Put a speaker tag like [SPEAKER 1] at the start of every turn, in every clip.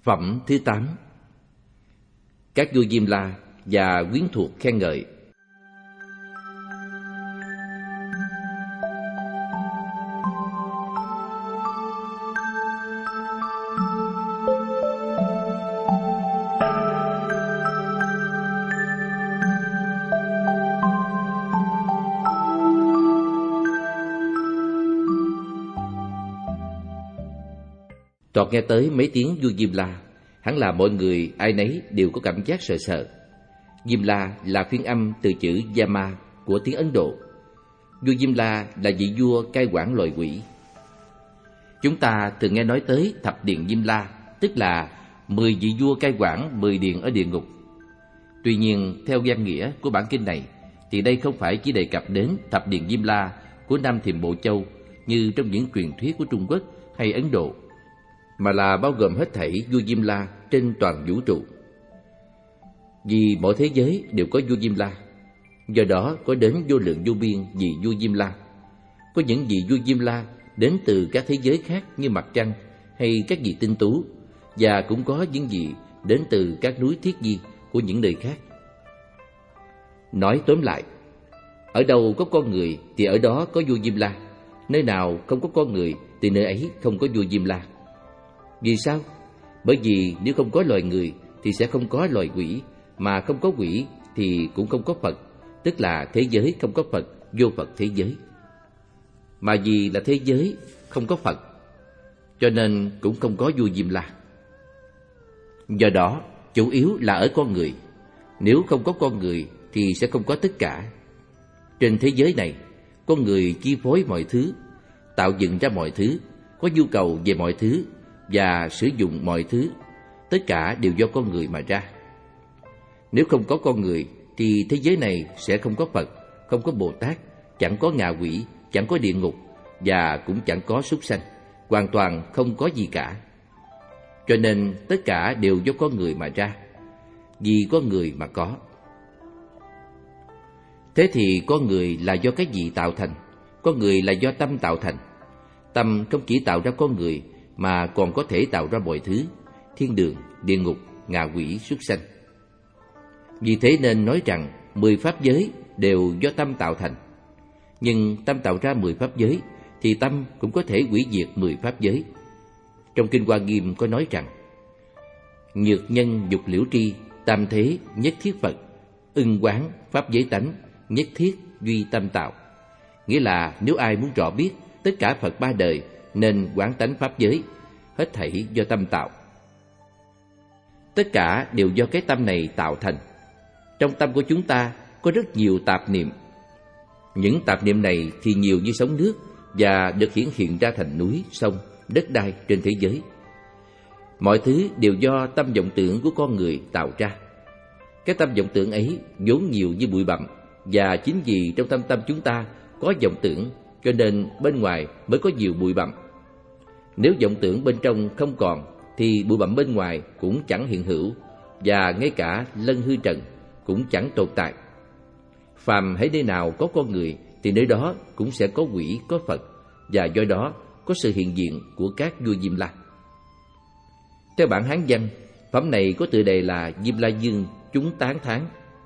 [SPEAKER 1] Phẩm thứ 8. Các vua Diêm La và quyến thuộc khen ngợi. Toàn nghe tới mấy tiếng vua Diêm La, hẳn là mọi người ai nấy đều có cảm giác sợ sợ. Diêm La là phiên âm từ chữ Yama của tiếng Ấn Độ. Vua Diêm La là vị vua cai quản loài quỷ. Chúng ta thường nghe nói tới thập điện Diêm La, tức là 10 vị vua cai quản 10 điện ở địa ngục. Tuy nhiên, theo văn nghĩa của bản kinh này, thì đây không phải chỉ đề cập đến thập điện Diêm La của Nam Thiểm Bộ Châu như trong những truyền thuyết của Trung Quốc hay Ấn Độ, mà là bao gồm hết thảy vua Diêm La trên toàn vũ trụ. Vì mọi thế giới đều có vua Diêm La, do đó có đến vô lượng vô biên vị vua Diêm La. Có những vị vua Diêm La đến từ các thế giới khác như mặt trăng hay các vị tinh tú, và cũng có những vị đến từ các núi Thiết Di của những nơi khác. Nói tóm lại, ở đâu có con người thì ở đó có vua Diêm La, nơi nào không có con người thì nơi ấy không có vua Diêm La. Vì sao? Bởi vì nếu không có loài người thì sẽ không có loài quỷ, mà không có quỷ thì cũng không có Phật, tức là thế giới không có Phật, vô Phật thế giới. Mà vì là thế giới không có Phật, cho nên cũng không có vua Diêm La. Do đó, chủ yếu là ở con người. Nếu không có con người thì sẽ không có tất cả. Trên thế giới này, con người chi phối mọi thứ, tạo dựng ra mọi thứ, có nhu cầu về mọi thứ và sử dụng mọi thứ, tất cả đều do con người mà ra. Nếu không có con người thì thế giới này sẽ không có Phật, không có Bồ Tát, chẳng có ngạ quỷ, chẳng có địa ngục và cũng chẳng có súc sanh, hoàn toàn không có gì cả. Cho nên tất cả đều do con người mà ra, vì con người mà có. Thế thì con người là do cái gì tạo thành? Con người là do tâm tạo thành. Tâm không chỉ tạo ra con người mà còn có thể tạo ra mọi thứ, thiên đường, địa ngục, ngạ quỷ, súc sanh. Vì thế nên nói rằng 10 pháp giới đều do tâm tạo thành. Nhưng tâm tạo ra 10 pháp giới thì tâm cũng có thể hủy diệt 10 pháp giới. Trong Kinh Hoa Nghiêm có nói rằng: nhược nhân dục liễu tri, tam thế nhất thiết Phật, ưng quán pháp giới tánh, nhất thiết duy tâm tạo. Nghĩa là nếu ai muốn rõ biết tất cả Phật ba đời nên quán tánh pháp giới, hết thảy do tâm tạo. Tất cả đều do cái tâm này tạo thành. Trong tâm của chúng ta có rất nhiều tạp niệm. Những tạp niệm này thì nhiều như sóng nước và được hiển hiện ra thành núi, sông, đất đai trên thế giới. Mọi thứ đều do tâm vọng tưởng của con người tạo ra. Cái tâm vọng tưởng ấy vốn nhiều như bụi bặm, và chính vì trong tâm chúng ta có vọng tưởng cho nên bên ngoài mới có nhiều bụi bặm. Nếu vọng tưởng bên trong không còn thì bụi bặm bên ngoài cũng chẳng hiện hữu, và ngay cả lân hư trần cũng chẳng tồn tại. Phàm hễ nơi nào có con người thì nơi đó cũng sẽ có quỷ, có Phật, và do đó có sự hiện diện của các vua Diêm La. Theo bản Hán văn, phẩm này có tựa đề là Diêm La Dương chúng tán thán.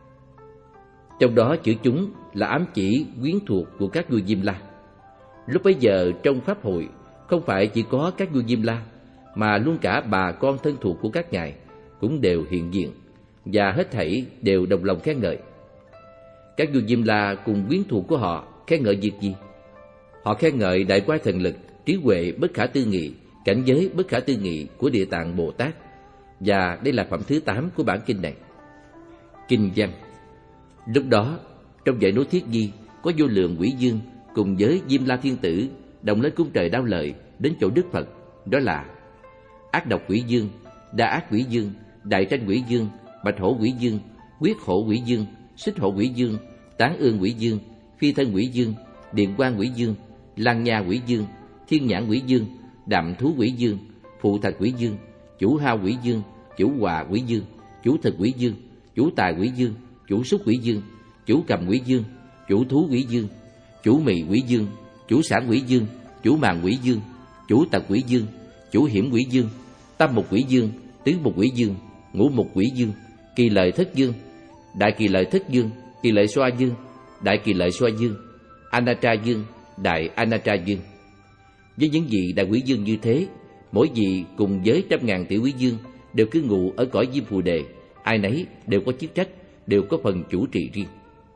[SPEAKER 1] Trong đó chữ chúng là ám chỉ quyến thuộc của các vua Diêm La. Lúc bấy giờ trong pháp hội không phải chỉ có các vua Diêm La, mà luôn cả bà con thân thuộc của các ngài cũng đều hiện diện, và hết thảy đều đồng lòng khen ngợi. Các vua Diêm La cùng quyến thuộc của họ khen ngợi việc gì? Họ khen ngợi đại quái thần lực, trí huệ bất khả tư nghị, cảnh giới bất khả tư nghị của Địa Tạng Bồ Tát. Và đây là phẩm thứ 8 của bản kinh này. Kinh văn. Lúc đó, trong dãy núi Thiết Di có vô lượng quỷ dương cùng với Diêm La Thiên Tử đồng lên cung trời Đao Lợi đến chỗ Đức Phật. Đó là ác độc quỷ dương, đa ác quỷ dương, đại tranh quỷ dương, bạch hổ quỷ dương, quyết hổ quỷ dương, xích hổ quỷ dương, tán ương quỷ dương, phi thân quỷ dương, điện quang quỷ dương, lang nha quỷ dương, thiên nhãn quỷ dương, đạm thú quỷ dương, phụ thạch quỷ dương, chủ hao quỷ dương, chủ hòa quỷ dương, chủ thực quỷ dương, chủ tài quỷ dương, chủ súc quỷ dương, chủ cầm quỷ dương, chủ thú quỷ dương, chủ mì quỷ dương, chủ sản quỷ dương, chủ màng quỷ dương, chủ tật quỷ dương, chủ hiểm quỷ dương, tâm mục quỷ dương, tứ mục quỷ dương, ngũ mục quỷ dương, kỳ lợi thất dương, đại kỳ lợi thất dương, kỳ lợi xoa dương, đại kỳ lợi xoa dương, Anatra dương, đại Anatra dương. Với những vị đại quỷ dương như thế, mỗi vị cùng với 100.000 tiểu quỷ dương đều cư ngụ ở cõi Diêm Phù Đề, ai nấy đều có chức trách, đều có phần chủ trì riêng.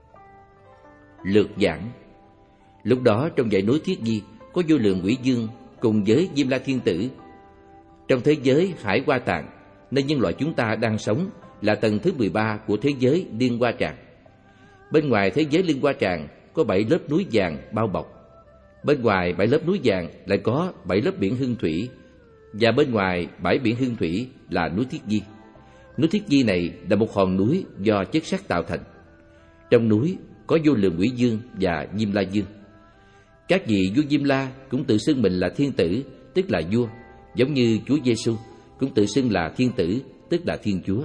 [SPEAKER 1] Lược giảng. Lúc đó trong dãy núi Thiết Di có vô lượng quỷ dương cùng với Diêm La Thiên Tử. Trong thế giới Hải Hoa Tạng, nơi nhân loại chúng ta đang sống, là tầng thứ 13 của thế giới Liên Hoa Tràng. Bên ngoài thế giới Liên Hoa Tràng có 7 lớp núi vàng bao bọc. Bên ngoài 7 lớp núi vàng lại có 7 lớp biển hương thủy, và bên ngoài bãi biển hương thủy là núi Thiết Di. Núi Thiết Di này là một hòn núi do chất sắt tạo thành. Trong núi có vô lượng quỷ dương và Diêm La dương. Các vị vua Diêm La cũng tự xưng mình là thiên tử, tức là vua, giống như Chúa Giêsu cũng tự xưng là thiên tử, tức là Thiên Chúa.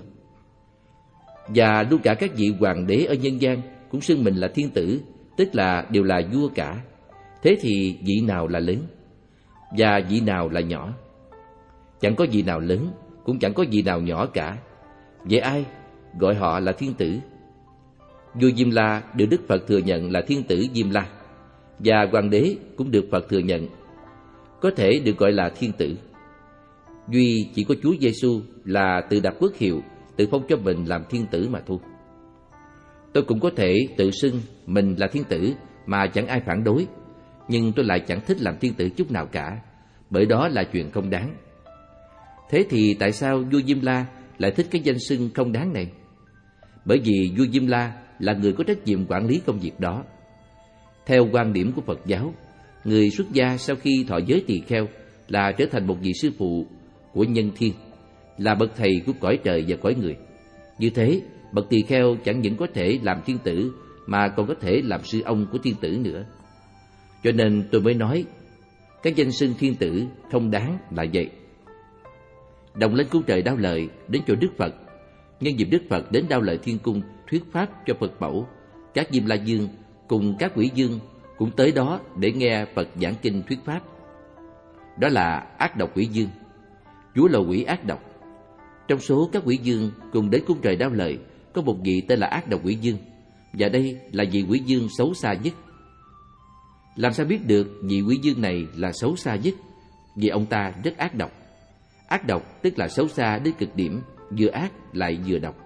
[SPEAKER 1] Và luôn cả các vị hoàng đế ở nhân gian cũng xưng mình là thiên tử, tức là đều là vua cả. Thế thì vị nào là lớn và vị nào là nhỏ? Chẳng có vị nào lớn, cũng chẳng có vị nào nhỏ cả. Vậy ai gọi họ là thiên tử? Vua Diêm La được Đức Phật thừa nhận là thiên tử Diêm La, và hoàng đế cũng được Phật thừa nhận có thể được gọi là thiên tử. Duy chỉ có Chúa Giêsu là tự đặt quốc hiệu, tự phong cho mình làm thiên tử mà thôi. Tôi cũng có thể tự xưng mình là thiên tử mà chẳng ai phản đối, nhưng tôi lại chẳng thích làm thiên tử chút nào cả, bởi đó là chuyện không đáng. Thế thì tại sao vua Diêm La lại thích cái danh xưng không đáng này? Bởi vì vua Diêm La là người có trách nhiệm quản lý công việc đó. Theo quan điểm của Phật giáo, người xuất gia sau khi thọ giới tỳ kheo là trở thành một vị sư phụ của nhân thiên, là bậc thầy của cõi trời và cõi người. Như thế, bậc tỳ kheo chẳng những có thể làm thiên tử mà còn có thể làm sư ông của thiên tử nữa. Cho nên tôi mới nói cái danh xưng thiên tử không đáng là vậy. Đồng lên cung trời Đao Lợi đến chỗ Đức Phật. Nhân dịp Đức Phật đến Đao Lợi Thiên Cung thuyết pháp cho Phật mẫu, các Diêm La dương cùng các quỷ dương cũng tới đó để nghe Phật giảng kinh thuyết pháp. Đó là ác độc quỷ dương, chúa là quỷ ác độc. Trong số các quỷ dương cùng đến cung trời Đao Lợi có một vị tên là ác độc quỷ dương, và đây là vị quỷ dương xấu xa nhất. Làm sao biết được vị quỷ dương này là xấu xa nhất? Vì ông ta rất ác độc. Ác độc tức là xấu xa đến cực điểm, vừa ác lại vừa độc.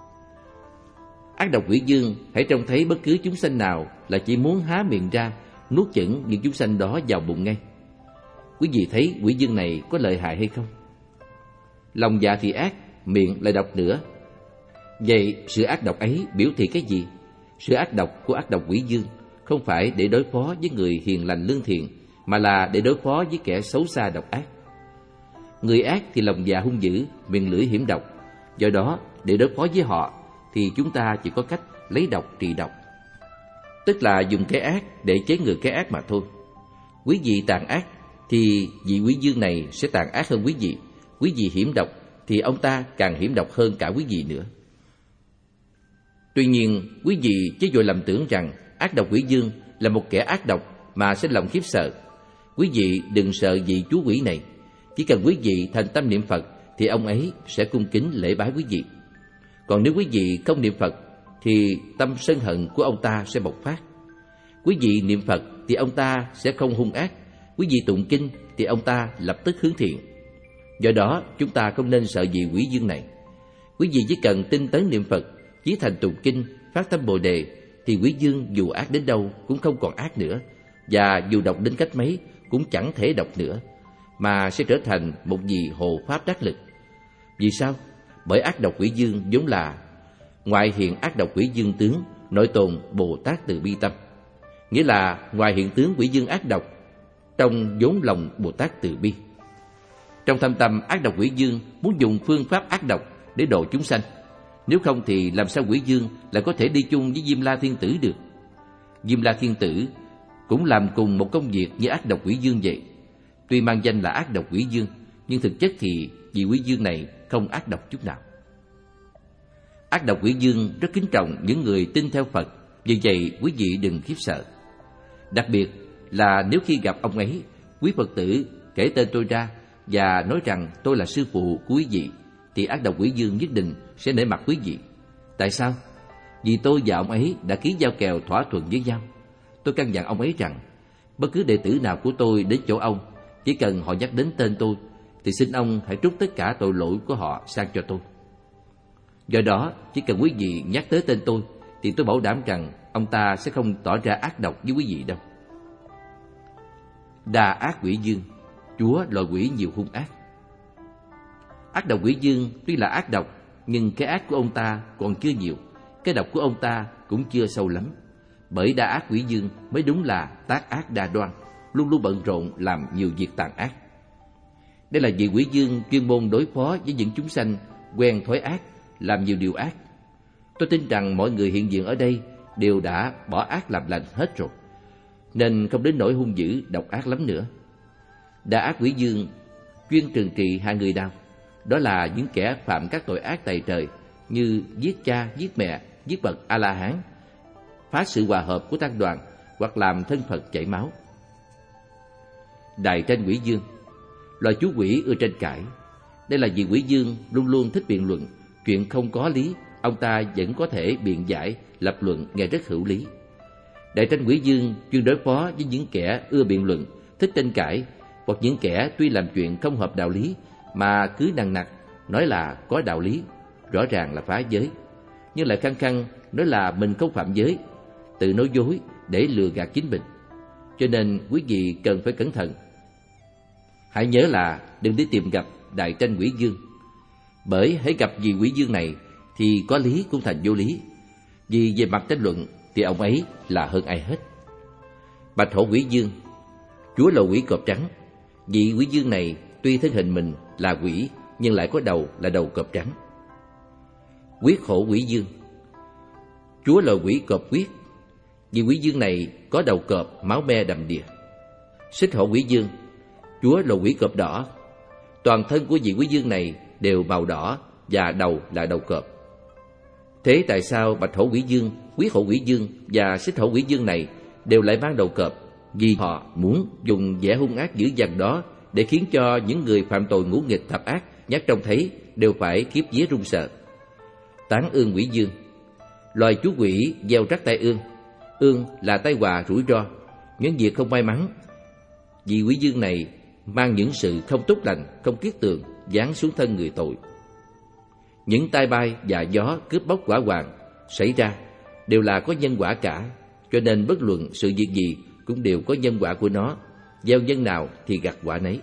[SPEAKER 1] Ác độc quỷ dương hãy trông thấy bất cứ chúng sanh nào là chỉ muốn há miệng ra nuốt chửng những chúng sanh đó vào bụng ngay. Quý vị thấy quỷ dương này có lợi hại hay không? Lòng dạ thì ác, miệng lại độc nữa. Vậy sự ác độc ấy biểu thị cái gì? Sự ác độc của ác độc quỷ dương không phải để đối phó với người hiền lành lương thiện, mà là để đối phó với kẻ xấu xa độc ác. Người ác thì lòng dạ hung dữ, miệng lưỡi hiểm độc. Do đó, để đối phó với họ thì chúng ta chỉ có cách lấy độc trị độc, tức là dùng cái ác để chế ngự cái ác mà thôi. Quý vị tàn ác thì vị quỷ dương này sẽ tàn ác hơn quý vị. Quý vị hiểm độc thì ông ta càng hiểm độc hơn cả quý vị nữa. Tuy nhiên, quý vị chứ vội lầm tưởng rằng ác độc quỷ dương là một kẻ ác độc mà sẽ lòng khiếp sợ. Quý vị đừng sợ vị chúa quỷ này. Chỉ cần quý vị thành tâm niệm Phật thì ông ấy sẽ cung kính lễ bái quý vị. Còn nếu quý vị không niệm Phật thì tâm sân hận của ông ta sẽ bộc phát. Quý vị niệm Phật thì ông ta sẽ không hung ác. Quý vị tụng kinh thì ông ta lập tức hướng thiện. Do đó chúng ta không nên sợ vị quỷ dương này. Quý vị chỉ cần tinh tấn niệm Phật, chí thành tụng kinh, phát tâm Bồ đề thì quỷ dương dù ác đến đâu cũng không còn ác nữa, và dù độc đến cách mấy cũng chẳng thể độc nữa, mà sẽ trở thành một vị hộ pháp đắc lực. Vì sao? Bởi ác độc quỷ dương vốn là ngoại hiện ác độc quỷ dương tướng, nội tồn Bồ Tát từ bi tâm. Nghĩa là ngoài hiện tướng quỷ dương ác độc, trong vốn lòng Bồ Tát từ bi. Trong thâm tâm ác độc quỷ dương muốn dùng phương pháp ác độc để độ chúng sanh. Nếu không thì làm sao quỷ dương lại có thể đi chung với Diêm La Thiên Tử được? Diêm La Thiên Tử cũng làm cùng một công việc như ác độc quỷ dương vậy. Tuy mang danh là ác độc quỷ dương, nhưng thực chất thì vị quỷ dương này không ác độc chút nào. Ác độc quỷ dương rất kính trọng những người tin theo Phật, vì vậy quý vị đừng khiếp sợ. Đặc biệt là nếu khi gặp ông ấy, quý Phật tử kể tên tôi ra và nói rằng tôi là sư phụ của quý vị, thì ác độc quỷ dương nhất định sẽ nể mặt quý vị. Tại sao? Vì tôi và ông ấy đã ký giao kèo thỏa thuận với nhau. Tôi căn dặn ông ấy rằng bất cứ đệ tử nào của tôi đến chỗ ông, chỉ cần họ nhắc đến tên tôi thì xin ông hãy trút tất cả tội lỗi của họ sang cho tôi. Do đó, chỉ cần quý vị nhắc tới tên tôi thì tôi bảo đảm rằng ông ta sẽ không tỏ ra ác độc với quý vị đâu. Đa ác quỷ dương, chúa loài quỷ nhiều hung ác. Ác độc quỷ dương tuy là ác độc, nhưng cái ác của ông ta còn chưa nhiều, cái độc của ông ta cũng chưa sâu lắm. Bởi đa ác quỷ dương mới đúng là tác ác đa đoan, luôn luôn bận rộn làm nhiều việc tàn ác. Đây là vị quỷ dương chuyên môn đối phó với những chúng sanh quen thói ác, làm nhiều điều ác. Tôi tin rằng mọi người hiện diện ở đây đều đã bỏ ác làm lành hết rồi, nên không đến nỗi hung dữ độc ác lắm nữa. Đa ác quỷ dương chuyên trừng trị hai người nào? Đó là những kẻ phạm các tội ác tày trời như giết cha, giết mẹ, giết bậc A-la-hán, phá sự hòa hợp của tăng đoàn hoặc làm thân Phật chảy máu. Đại tranh quỷ dương, loài chú quỷ ưa tranh cãi. Đây là vì quỷ dương luôn luôn thích biện luận, chuyện không có lý, ông ta vẫn có thể biện giải, lập luận nghe rất hữu lý. Đại tranh quỷ dương chuyên đối phó với những kẻ ưa biện luận, thích tranh cãi, hoặc những kẻ tuy làm chuyện không hợp đạo lý mà cứ nằng nặc nói là có đạo lý, rõ ràng là phá giới, nhưng lại khăng khăng nói là mình không phạm giới, tự nói dối để lừa gạt chính mình. Cho nên quý vị cần phải cẩn thận. Hãy nhớ là đừng đi tìm gặp đại tranh quỷ dương, bởi hãy gặp vị quỷ dương này thì có lý cũng thành vô lý. Vì về mặt tranh luận thì ông ấy là hơn ai hết. Bạch hổ quỷ dương, chúa là quỷ cọp trắng. Vị quỷ dương này tuy thân hình mình là quỷ nhưng lại có đầu là đầu cọp trắng. Quyết hổ quỷ dương, chúa là quỷ cọp quyết. Vị quỷ dương này có đầu cọp, máu me đầm đìa. Xích hổ quỷ dương, chúa là quỷ cọp đỏ. Toàn thân của vị quỷ dương này đều màu đỏ và đầu là đầu cọp. Thế tại sao bạch hổ quỷ dương, quyết hổ quỷ dương và xích hổ quỷ dương này đều lại mang đầu cọp? Vì họ muốn dùng vẻ hung ác dữ dằn đó để khiến cho những người phạm tội ngũ nghịch thập ác nhát trông thấy đều phải khiếp vía run sợ. Tán ương quỷ dương, loài chú quỷ gieo rắc tai ương. Ương là tai họa rủi ro, những việc không may mắn. Vì quỷ dương này mang những sự không tốt lành, không kiết tường giáng xuống thân người tội. Những tai bay và gió cướp bóc hỏa hoạn xảy ra đều là có nhân quả cả, cho nên bất luận sự việc gì cũng đều có nhân quả của nó, gieo nhân nào thì gặt quả nấy.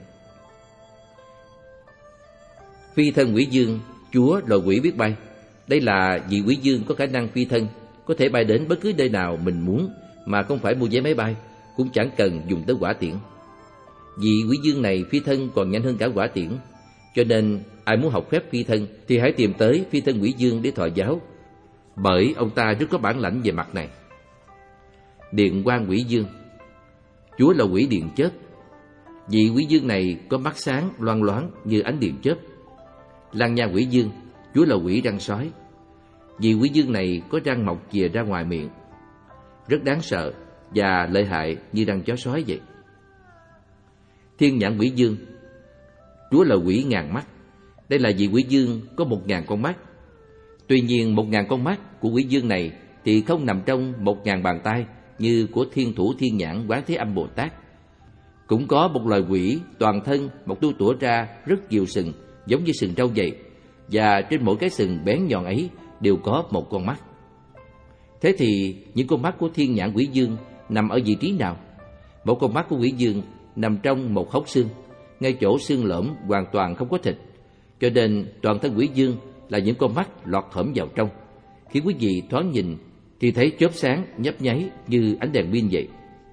[SPEAKER 1] Phi thân quỷ dương, chúa loài quỷ biết bay. Đây là vị quỷ dương có khả năng phi thân, có thể bay đến bất cứ nơi nào mình muốn mà không phải mua vé máy bay, cũng chẳng cần dùng tới hỏa tiễn. Vị quỷ dương này phi thân còn nhanh hơn cả hỏa tiễn, cho nên ai muốn học phép phi thân thì hãy tìm tới phi thân quỷ dương để thọ giáo, bởi ông ta rất có bản lãnh về mặt này. Điện quang quỷ dương, chúa là quỷ điện chớp. Vị quỷ dương này có mắt sáng loang loáng như ánh điện chớp. Lang nha quỷ dương, chúa là quỷ răng sói. Vị quỷ dương này có răng mọc chìa ra ngoài miệng, rất đáng sợ và lợi hại như răng chó sói vậy. Thiên nhãn quỷ dương, chúa là quỷ ngàn mắt. Đây là vị quỷ dương có 1000 con mắt. Tuy nhiên 1000 con mắt của quỷ dương này thì không nằm trong 1000 bàn tay như của thiên thủ thiên nhãn Quán Thế Âm Bồ Tát. Cũng có một loài quỷ toàn thân một tua tủa ra rất nhiều sừng, giống như sừng trâu vậy, và trên mỗi cái sừng bén nhọn ấy đều có một con mắt. Thế thì những con mắt của thiên nhãn quỷ dương nằm ở vị trí nào? Một con mắt của quỷ dương nằm trong một hốc xương, ngay chỗ xương lõm hoàn toàn không có thịt, cho nên toàn thân quỷ dương là những con mắt lọt thởm vào trong, khi quý vị thoáng nhìn thì thấy chớp sáng nhấp nháy như ánh đèn pin vậy.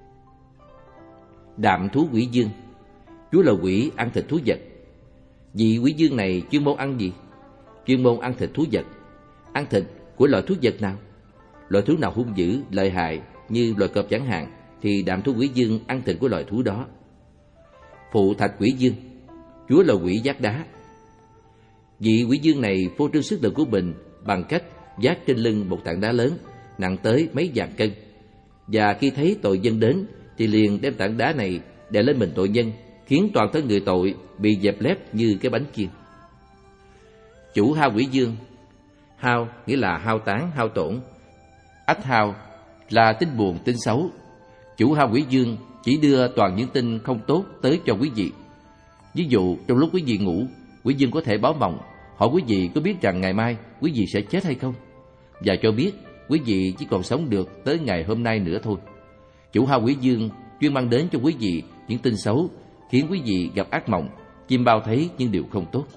[SPEAKER 1] Đạm thú quỷ dương, chúa là quỷ ăn thịt thú vật. Vị quỷ dương này chuyên môn ăn gì? Chuyên môn ăn thịt thú vật. Ăn thịt của loại thú vật nào? Loại thú nào hung dữ, lợi hại như loài cọp chẳng hạn thì đạm thú quỷ dương ăn thịt của loài thú đó. Phụ thạch quỷ dương, chúa là quỷ vác đá. Vị quỷ dương này phô trương sức lực của mình bằng cách vác trên lưng một tảng đá lớn nặng tới mấy vạn cân, và khi thấy tội nhân đến thì liền đem tảng đá này đè lên mình tội nhân, khiến toàn thân người tội bị dẹp lép như cái bánh chiên. Chủ hao quỷ dương. Hao nghĩa là hao tán, hao tổn. Ách hao là tin buồn, tin xấu. Chủ hao quỷ dương chỉ đưa toàn những tin không tốt tới cho quý vị. Ví dụ trong lúc quý vị ngủ, quỷ dương có thể báo mộng, hỏi quý vị có biết rằng ngày mai quý vị sẽ chết hay không, và cho biết quý vị chỉ còn sống được tới ngày hôm nay nữa thôi. Chủ hao quỷ dương chuyên mang đến cho quý vị những tin xấu, khiến quý vị gặp ác mộng, chim bao thấy những điều không tốt.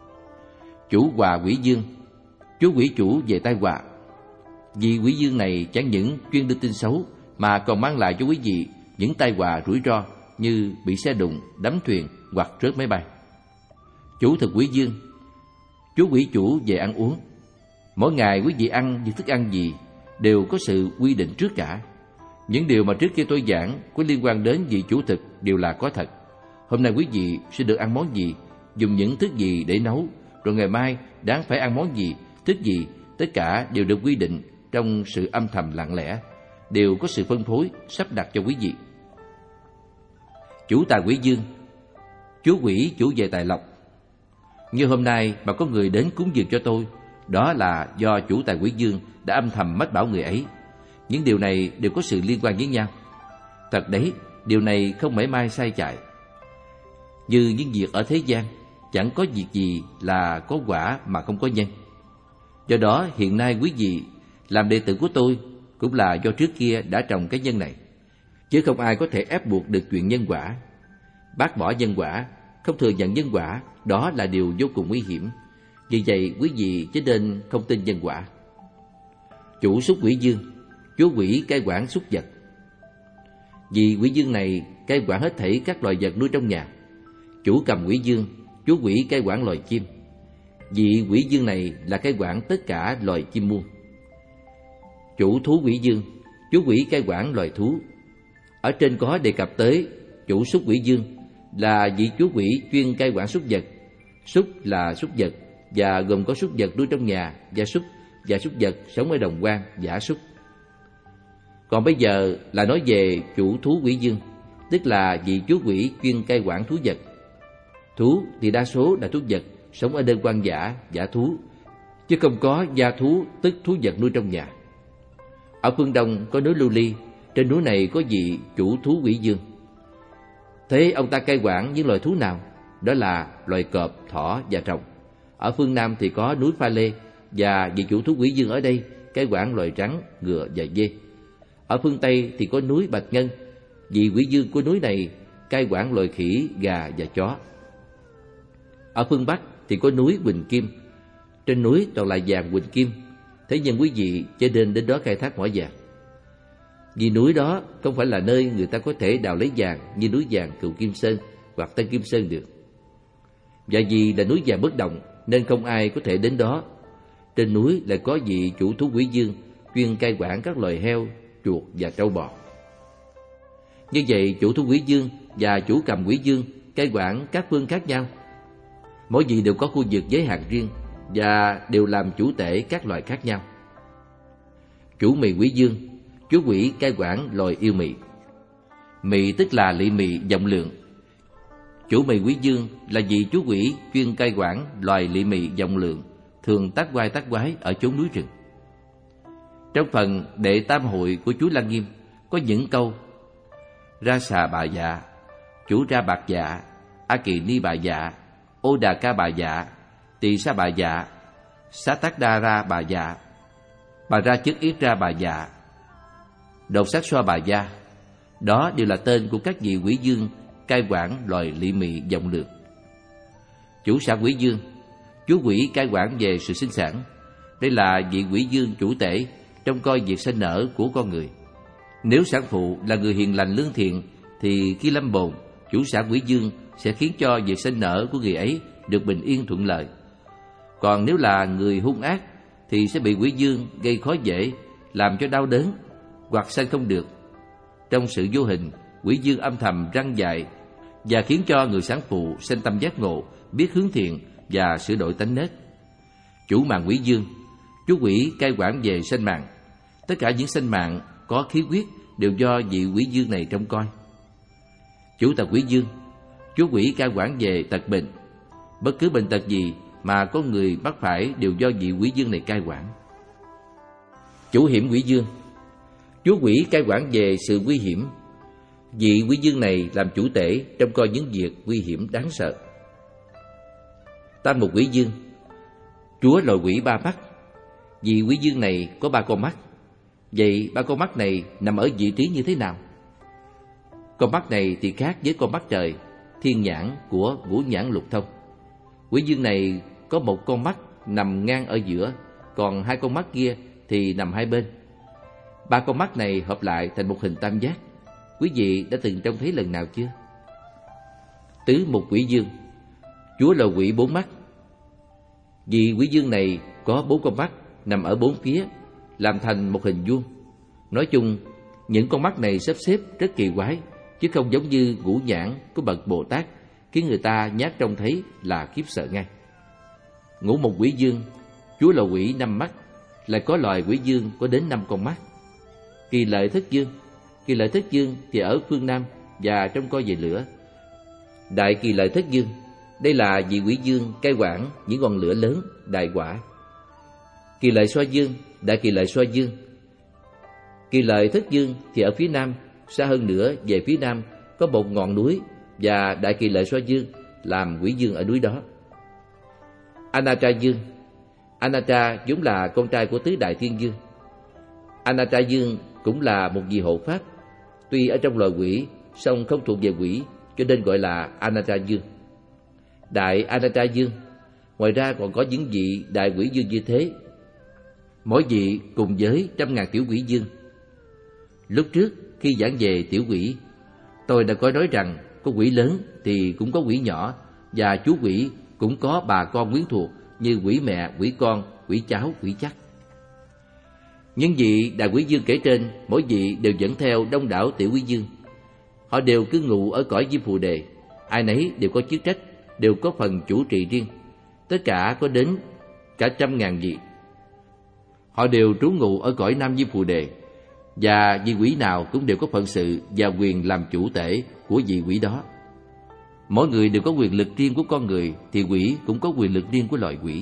[SPEAKER 1] Chủ họa quỷ dương. Chú quỷ chủ về tai họa. Vì quỷ dương này chẳng những chuyên đưa tin xấu mà còn mang lại cho quý vị những tai họa rủi ro như bị xe đụng, đắm thuyền hoặc rớt máy bay. Chủ thực quỷ dương. Chú quỷ chủ về ăn uống. Mỗi ngày quý vị ăn những thức ăn gì đều có sự quy định trước cả. Những điều mà trước kia tôi giảng có liên quan đến vị chủ thực đều là có thật. Hôm nay quý vị sẽ được ăn món gì, dùng những thức gì để nấu, rồi ngày mai đáng phải ăn món gì, thức gì, tất cả đều được quy định trong sự âm thầm lặng lẽ, đều có sự phân phối, sắp đặt cho quý vị. Chủ tài quỷ dương. Chú quỷ chủ về tài lộc. Như hôm nay mà có người đến cúng dường cho tôi, đó là do chủ tài quỷ dương đã âm thầm mách bảo người ấy. Những điều này đều có sự liên quan với nhau. Thật đấy, điều này không mảy may sai chạy. Như những việc ở thế gian, chẳng có việc gì là có quả mà không có nhân. Do đó hiện nay quý vị làm đệ tử của tôi cũng là do trước kia đã trồng cái nhân này, chứ không ai có thể ép buộc được chuyện nhân quả. Bác bỏ nhân quả, không thừa nhận nhân quả, đó là điều vô cùng nguy hiểm. Vì vậy quý vị chớ nên không tin nhân quả. Chủ súc quỷ dương. Chú quỷ cai quản súc vật. Vì quỷ dương này cai quản hết thảy các loài vật nuôi trong nhà. Chủ cầm quỷ dương. Chú quỷ cai quản loài chim. Vì quỷ dương này là cai quản tất cả loài chim muôn. Chủ thú quỷ dương. Chú quỷ cai quản loài thú. Ở trên có đề cập tới chủ súc quỷ dương là vị chú quỷ chuyên cai quản súc vật. Súc là súc vật và gồm có súc vật nuôi trong nhà, gia súc và súc vật sống ở đồng quan, dã súc. Còn bây giờ là nói về chủ thú quỷ dương, tức là vị chú quỷ chuyên cai quản thú vật. Thú thì đa số là thú vật sống ở nơi hoang dã, dã thú, chứ không có gia thú, tức thú vật nuôi trong nhà. Ở phương Đông có núi Lưu Ly, trên núi này có vị chủ thú quỷ dương. Thế ông ta cai quản những loài thú nào? Đó là loài cọp, thỏ và rồng. Ở phương Nam thì có núi Pha Lê, và vị chủ thú quỷ dương ở đây cai quản loài rắn, ngựa và dê. Ở phương Tây thì có núi Bạch Ngân, vị quỷ dương của núi này cai quản loài khỉ, gà và chó. Ở phương Bắc thì có núi Huỳnh Kim, trên núi toàn là vàng huỳnh kim. Thế nhưng quý vị chớ nên đến đó khai thác mỏ vàng, vì núi đó không phải là nơi người ta có thể đào lấy vàng như núi vàng Cựu Kim Sơn hoặc Tân Kim Sơn được. Và vì là núi vàng bất động nên không ai có thể đến đó. Trên núi lại có vị chủ thú quỷ dương chuyên cai quản các loài heo, chuột và trâu bò. Như vậy chủ thú quỷ dương và chủ cầm quỷ dương cai quản các phương khác nhau. Mỗi vị đều có khu vực giới hạn riêng và đều làm chủ tể các loài khác nhau. Chủ mị quỷ dương. Chú quỷ cai quản loài yêu mị. Mị tức là lị mị vọng lượng. Chủ mị quỷ dương là vị chú quỷ chuyên cai quản loài lị mị vọng lượng, thường tác quái ở chốn núi rừng. Trong phần đệ tam hội của chú Lăng Nghiêm có những câu: ra xà bà dạ, chủ ra bạc dạ, a kỳ ni bà dạ, ô đà ca bà dạ, tỳ sa bà dạ, xá tác đa ra bà dạ, bà ra chức yết ra bà dạ, đột sát xoa bà gia. Đó đều là tên của các vị quỷ dương cai quản loài lị mị vọng lượng. Chủ sản quỷ dương. Chú quỷ cai quản về sự sinh sản. Đây là vị quỷ dương chủ tể trông coi việc sinh nở của con người. Nếu sản phụ là người hiền lành lương thiện thì khi lâm bồn, chủ sản quỷ dương sẽ khiến cho việc sinh nở của người ấy được bình yên thuận lợi. Còn nếu là người hung ác thì sẽ bị quỷ dương gây khó dễ, làm cho đau đớn hoặc sanh không được. Trong sự vô hình, quỷ dương âm thầm răng dạy và khiến cho người sản phụ sanh tâm giác ngộ, biết hướng thiện và sửa đổi tánh nết. Chủ mạng quỷ dương. Chú quỷ cai quản về sinh mạng. Tất cả những sinh mạng có khí huyết đều do vị quỷ dương này trông coi. Chủ tật quỷ dương. Chú quỷ cai quản về tật bệnh. Bất cứ bệnh tật gì mà con người mắc phải đều do vị quỷ dương này cai quản. Chủ hiểm quỷ dương. Chúa quỷ cai quản về sự nguy hiểm. Vị quỷ dương này làm chủ tể trông coi những việc nguy hiểm đáng sợ. Tam mục quỷ dương. Chúa loài quỷ ba mắt. Vị quỷ dương này có ba con mắt. Vậy ba con mắt này nằm ở vị trí như thế nào? Con mắt này thì khác với con mắt trời, thiên nhãn của ngũ nhãn lục thông. Quỷ dương này có một con mắt nằm ngang ở giữa, còn hai con mắt kia thì nằm hai bên. Ba con mắt này hợp lại thành một hình tam giác. Quý vị đã từng trông thấy lần nào chưa? Tứ mục quỷ dương. Chúa là quỷ bốn mắt. Vị quỷ dương này có bốn con mắt nằm ở bốn phía, làm thành một hình vuông. Nói chung, những con mắt này sắp xếp rất kỳ quái, chứ không giống như ngũ nhãn của bậc Bồ Tát, khiến người ta nhát trông thấy là khiếp sợ ngay. Ngũ mục quỷ dương. Chúa là quỷ năm mắt, lại có loài quỷ dương có đến 5 con mắt. Kỳ lợi thất dương. Kỳ lợi thất dương thì ở phương Nam và trông coi về lửa. Đại kỳ lợi thất dương. Đây là vị quỷ dương cai quản những ngọn lửa lớn, đại hỏa. Kỳ lợi xoa dương. Đại kỳ lợi xoa dương. Kỳ lợi thất dương thì ở phía Nam, xa hơn nữa về phía Nam có một ngọn núi, và đại kỳ lợi xoa dương làm quỷ dương ở núi đó. Anatra dương. Anatra vốn là con trai của tứ đại thiên dương. Anatra dương cũng là một vị hộ pháp, tuy ở trong loài quỷ song không thuộc về quỷ, cho nên gọi là Anatra dương. Đại Anatra dương. Ngoài ra còn có những vị đại quỷ dương như thế, mỗi vị cùng với 100.000 tiểu quỷ dương. Lúc trước khi giảng về tiểu quỷ, tôi đã có nói rằng có quỷ lớn thì cũng có quỷ nhỏ, và chú quỷ cũng có bà con quyến thuộc như quỷ mẹ, quỷ con, quỷ cháu, quỷ chắc. Những vị đại quỷ dương kể trên, mỗi vị đều dẫn theo đông đảo tiểu quỷ dương. Họ đều cư ngụ ở cõi Diêm Phù Đề, ai nấy đều có chức trách, đều có phần chủ trì riêng. Tất cả có đến cả 100.000 vị. Họ đều trú ngụ ở cõi Nam Diêm Phù Đề, và vị quỷ nào cũng đều có phận sự và quyền làm chủ tể của vị quỷ đó. Mỗi người đều có quyền lực riêng của con người, thì quỷ cũng có quyền lực riêng của loài quỷ.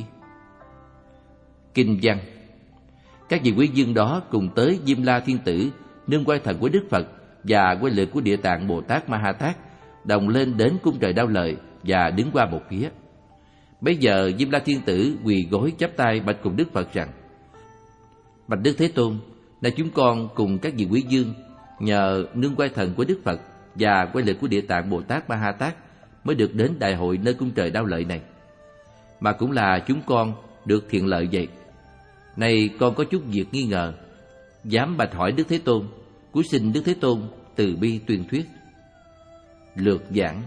[SPEAKER 1] Kinh văn. Các vị quỷ dương đó cùng tới Diêm La Thiên Tử, nương quay thần của Đức Phật và quay lực của Địa Tạng Bồ Tát Ma Ha Tát, đồng lên đến cung trời Đao Lợi và đứng qua một phía. Bấy giờ Diêm La Thiên Tử quỳ gối chắp tay bạch cùng Đức Phật rằng: Bạch Đức Thế Tôn, nay chúng con cùng các vị quỷ dương nhờ nương quay thần của Đức Phật và quay lực của Địa Tạng Bồ Tát Ma Ha Tát mới được đến đại hội nơi cung trời Đao Lợi này, mà cũng là chúng con được thiện lợi vậy. Nay con có chút việc nghi ngờ, dám bạch hỏi Đức Thế Tôn, cúi xin Đức Thế Tôn từ bi tuyên thuyết. Lược giảng.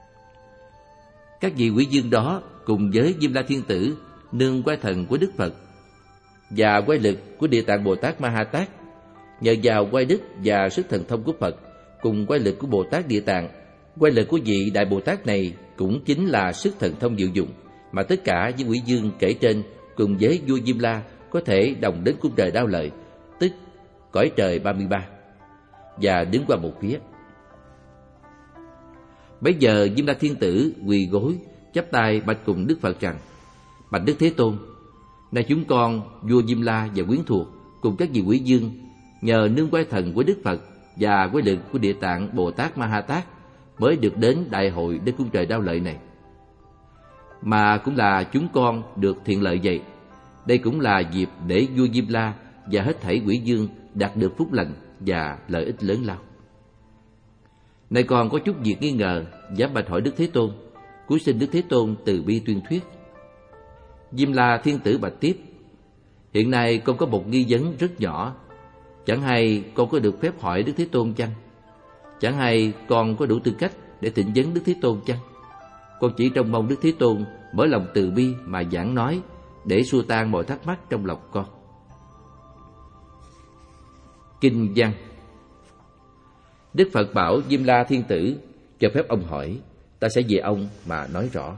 [SPEAKER 1] Các vị quỷ dương đó cùng với Diêm La Thiên Tử nương quay thần của Đức Phật và quay lực của Địa Tạng Bồ Tát Ma Ha Tát, nhờ vào quay đức và sức thần thông của Phật cùng quay lực của Bồ Tát Địa Tạng, quay lực của vị Đại Bồ Tát này cũng chính là sức thần thông diệu dụng, mà tất cả những quỷ dương kể trên cùng với vua Diêm La có thể đồng đến cung trời Đao Lợi, tức cõi trời 33, và đứng qua một phía. Bấy giờ Diêm La Thiên Tử quỳ gối chắp tay bạch cùng Đức Phật rằng: Bạch Đức Thế Tôn, nay chúng con vua Diêm La và quyến thuộc cùng các vị quỷ dương nhờ nương quay thần của Đức Phật và quay lực của Địa Tạng Bồ Tát Ma Ha Tát mới được đến đại hội đến cung trời Đao Lợi này, mà cũng là chúng con được thiện lợi vậy. Đây cũng là dịp để vua Diêm La và hết thảy quỷ dương đạt được phúc lành và lợi ích lớn lao. Nay con có chút việc nghi ngờ, dám bạch hỏi Đức Thế Tôn, cúi xin Đức Thế Tôn từ bi tuyên thuyết. Diêm La Thiên Tử bạch tiếp: Hiện nay con có một nghi vấn rất nhỏ, chẳng hay con có được phép hỏi Đức Thế Tôn chăng? Chẳng hay con có đủ tư cách để thỉnh vấn Đức Thế Tôn chăng? Con chỉ trông mong Đức Thế Tôn mở lòng từ bi mà giảng nói, để xua tan mọi thắc mắc trong lòng con. Kinh văn. Đức Phật bảo Diêm La Thiên Tử: Cho phép ông hỏi, ta sẽ về ông mà nói rõ.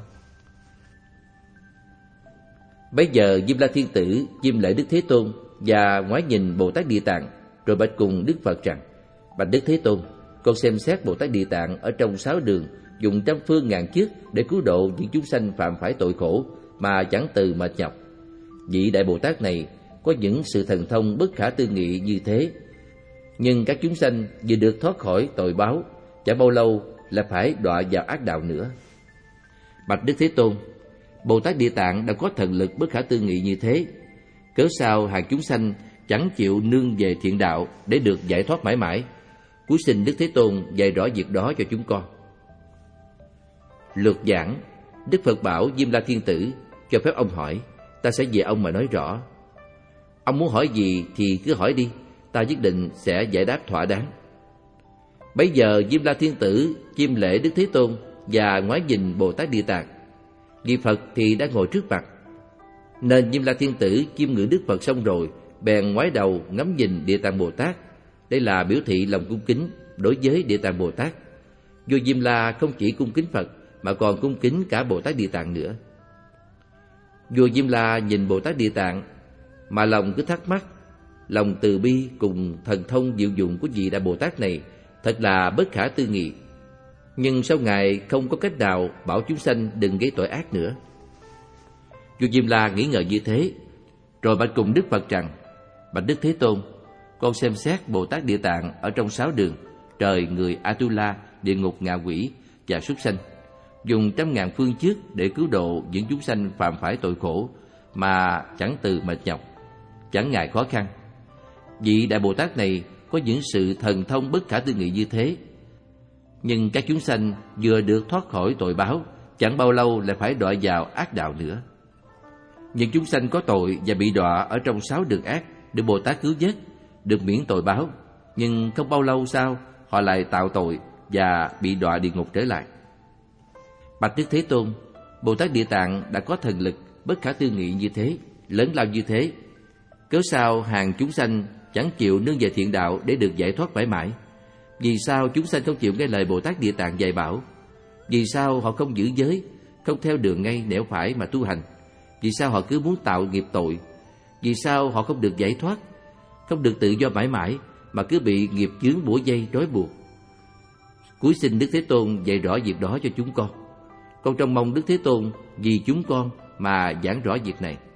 [SPEAKER 1] Bấy giờ Diêm La Thiên Tử chiêm lễ Đức Thế Tôn và ngoái nhìn Bồ Tát Địa Tạng, rồi bạch cùng Đức Phật rằng: Bạch Đức Thế Tôn, con xem xét Bồ Tát Địa Tạng ở trong 6 đường dùng trăm phương ngàn kiếp để cứu độ những chúng sanh phạm phải tội khổ, mà chẳng từ mệt nhọc. Vị Đại Bồ Tát này có những sự thần thông bất khả tư nghị như thế, nhưng các chúng sanh vừa được thoát khỏi tội báo, chẳng bao lâu là phải đọa vào ác đạo nữa. Bạch Đức Thế Tôn, Bồ Tát Địa Tạng đã có thần lực bất khả tư nghị như thế, cớ sao hàng chúng sanh chẳng chịu nương về thiện đạo để được giải thoát mãi mãi? Cúi xin Đức Thế Tôn dạy rõ việc đó cho chúng con. Lược giảng, Đức Phật bảo Diêm La Thiên Tử cho phép ông hỏi, ta sẽ về ông mà nói rõ. Ông muốn hỏi gì thì cứ hỏi đi, ta nhất định sẽ giải đáp thỏa đáng. Bấy giờ Diêm La Thiên Tử chiêm lễ Đức Thế Tôn và ngoái nhìn Bồ Tát Địa Tạng. Vị Phật thì đã ngồi trước mặt, nên Diêm La Thiên Tử chiêm ngưỡng Đức Phật xong rồi, bèn ngoái đầu ngắm nhìn Địa Tạng Bồ Tát. Đây là biểu thị lòng cung kính đối với Địa Tạng Bồ Tát. Vua Diêm La không chỉ cung kính Phật mà còn cung kính cả Bồ Tát Địa Tạng nữa. Vua Diêm La nhìn Bồ Tát Địa Tạng mà lòng cứ thắc mắc, lòng từ bi cùng thần thông diệu dụng của vị Đại Bồ Tát này thật là bất khả tư nghị. Nhưng sao Ngài không có cách nào bảo chúng sanh đừng gây tội ác nữa? Vua Diêm La nghĩ ngợi như thế, rồi bạch cùng Đức Phật rằng: Bạch Đức Thế Tôn, con xem xét Bồ Tát Địa Tạng ở trong 6 đường, trời, người, Atula, địa ngục, ngạ quỷ và súc sanh, dùng 100.000 phương trước để cứu độ những chúng sanh phạm phải tội khổ mà chẳng từ mệt nhọc, chẳng ngại khó khăn. Vị Đại Bồ Tát này có những sự thần thông bất khả tư nghị như thế, nhưng các chúng sanh vừa được thoát khỏi tội báo, chẳng bao lâu lại phải đọa vào ác đạo nữa. Những chúng sanh có tội và bị đọa ở trong 6 đường ác được Bồ Tát cứu vớt, được miễn tội báo, nhưng không bao lâu sau họ lại tạo tội và bị đọa địa ngục trở lại. Bạch Đức Thế Tôn, Bồ Tát Địa Tạng đã có thần lực bất khả tư nghị như thế, lớn lao như thế, cớ sao hàng chúng sanh chẳng chịu nương về thiện đạo để được giải thoát mãi mãi? Vì sao chúng sanh không chịu nghe lời Bồ Tát Địa Tạng dạy bảo? Vì sao họ không giữ giới, không theo đường ngay nẻo phải mà tu hành? Vì sao họ cứ muốn tạo nghiệp tội? Vì sao họ không được giải thoát, không được tự do mãi mãi, mà cứ bị nghiệp chướng bủa dây trói buộc? Cúi xin Đức Thế Tôn dạy rõ việc đó cho chúng con. Con trông mong Đức Thế Tôn vì chúng con mà giảng rõ việc này.